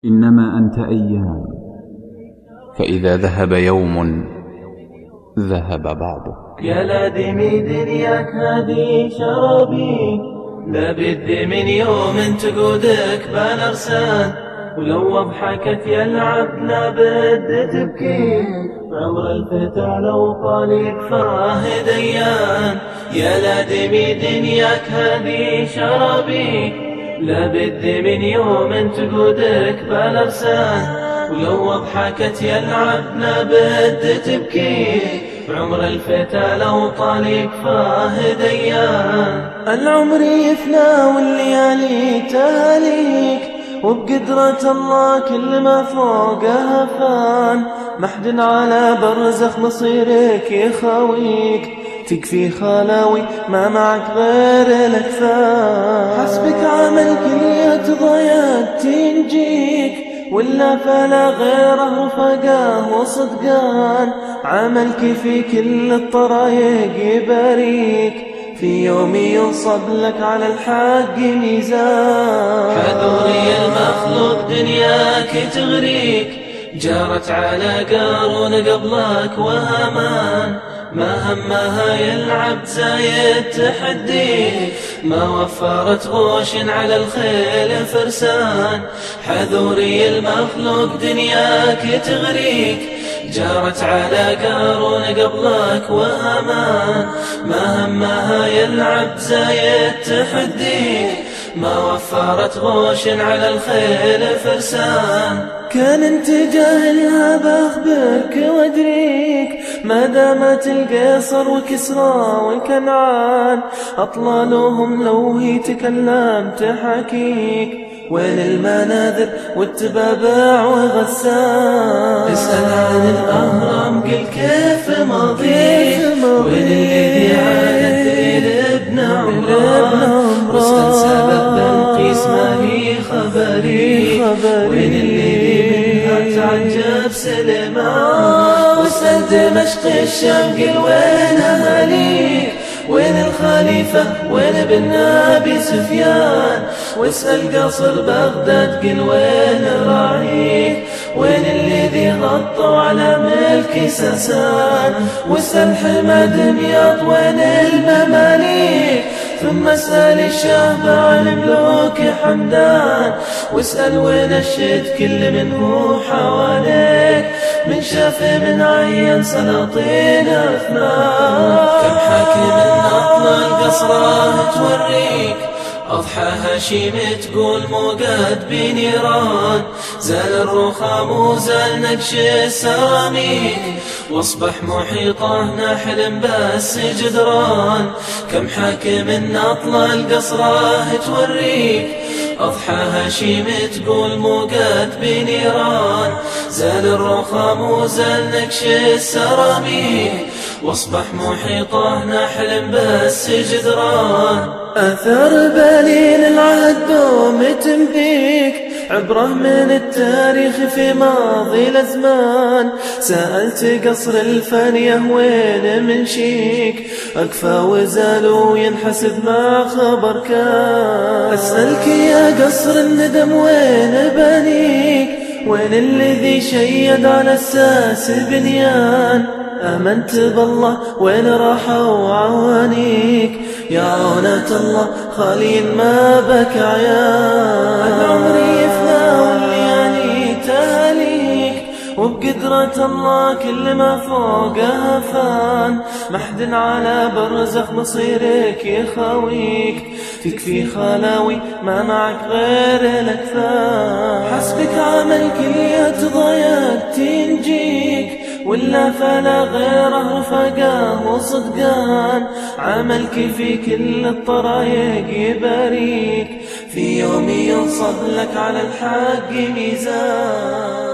إنما أنت أيام، فإذا ذهب يوم ذهب بعضك. يا لادمي دنياك هذه شرابي، لا بد من يوم تقودك بالأرسال، ولو أضحكت يا العبد لا بد تبكي، عمر الفتى لو طال يكفاه ديان. يا لادمي دنياك هذه شرابي، لا بد من يوم تقودك بالأرسال، ولو أضحكت يا العبد لا بد تبكي، عمر الفتى لو طال يكفاه ديان. العمر يفنى والليالي تهاليك، وبقدرة الله كل ما فوقها فان، محد على برزخ مصيرك يخاويك، تكفي خلاوي ما معك غير الأكفان. حسبك عمل كلية ضياك تنجيك، ولا فلا غيره رفقاه وصدقان، عملك في كل الطرايق يباريك، في يوم ينصب لك على الحق ميزان. حذوري المخلوق دنياك تغريك، جارت على قارون قبلك وهامان، ما همها يلعب زايد تحديك، ما وفرت غوش على الخيل فرسان. حذوري المخلوق دنياك تغريك، جارت على قارون قبلك وهامان، ما همها يلعب زايد تحديك، ما وفرت غوش على الخيل فرسان. كان انت جاهلها بأخبرك وادريك، ما دامت القيصر وكسرى وكنعان، أطلالهم لو هي تكلمت حكيك، وين المناذر والتبابع وغسان. اسأل عن الأهرام قل كيف ماضيك، وين الذي عادت ابن عمران، واسأل سبب بلقيس ما هي خبري، وين الذي منها تعجب سليمان. واسأل دمشق الشام قل وين أهاليك، وين الخليفة وين ابن أبي سفيان، واسأل قصر بغداد قل وين راعيك، وين الذي غطوا على ملك ساسان، واسأل حمى دمياط وين المماليك، ثم اسأل الشهب عن ملوك حمدان، واسأل وين الشد كل منه حواليك، من شاف من عين سلاطين أثنان. كم حاكم أطلى القصرة توريك، أضحى هاشم تقول موقد بنيران، زال الرخام وزال نقش السراميك، واصبح محيطه نحلم بس جدران. كم حاكم أطلى القصرة توريك، أضحى هاشم تقول موقد بنيران، زال الرخام وزال نقش السراميك، واصبح محيطه نحلم بس جدران. أثر بليل العهد دوم تمديك، عبرة من التاريخ في ماضي الأزمان. سألت قصر الفانية وين من شيك، أكفى وزال وينحسب ما خبر كان. أسألك يا قصر الندم وين بنيك، وين الذي شيد على الساس بنيان. آمنت بالله وين راحوا عوانيك، يا عونة الله خالين ما بك عيان. العمر يفنى والليالي تهاليك، وبقدرة الله كل ما فوقها فان، محد على برزخ مصيرك يخاويك، تكفي خلاوي ما معك غير الأكفان. حسبك عمل كلية ضياك تنجيك، ولا فلا غيره رفقاه وصدقان، عملك في كل الطرايق يباريك، في يوم ينصب لك على الحق ميزان.